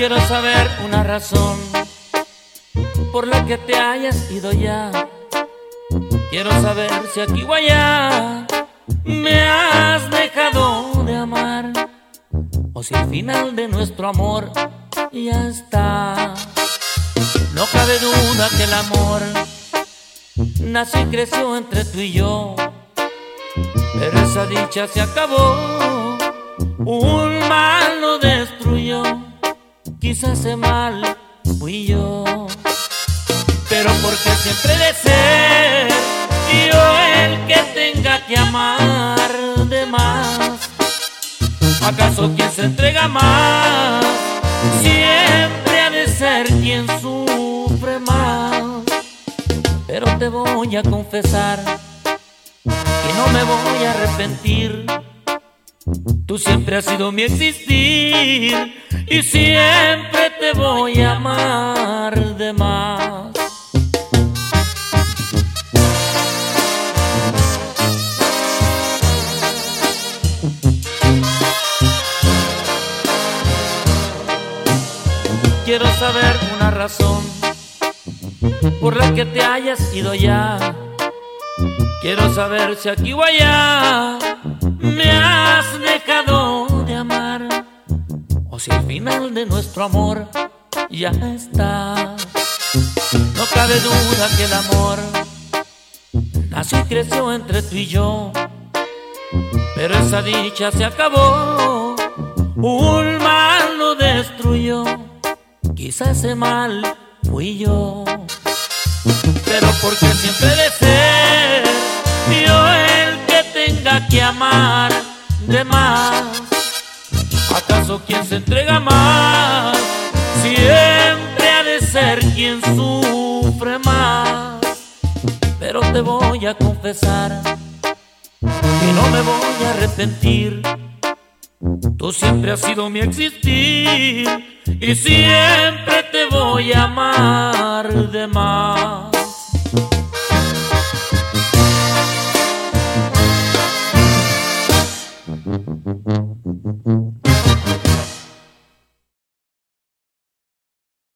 Quiero saber una razón por la que te hayas ido ya. Quiero saber si aquí o allá me has dejado de amar, o si el final de nuestro amor ya está. No cabe duda que el amor nació y creció entre tú y yo, pero esa dicha se acabó, un mal lo destruyó. Quizás ese mal fui yo, pero porque siempre de ser yo el que tenga que amar de más. ¿Acaso quien se entrega más siempre ha de ser quien sufre más? Pero te voy a confesar que no me voy a arrepentir. Tú siempre has sido mi existir y siempre te voy a amar de más. Quiero saber una razón por la que te hayas ido ya. Quiero saber si aquí o allá me has dejado de amar, o si el final de nuestro amor ya está. No cabe duda que el amor nació y creció entre tú y yo, pero esa dicha se acabó, un mal lo destruyó. Quizás ese mal fui yo, pero porque siempre de ser yo el que tenga que amar de más. ¿Acaso quien se entrega más siempre ha de ser quien sufre más? Pero te voy a confesar que no me voy a arrepentir. Tú siempre has sido mi existir y siempre te voy a amar de más.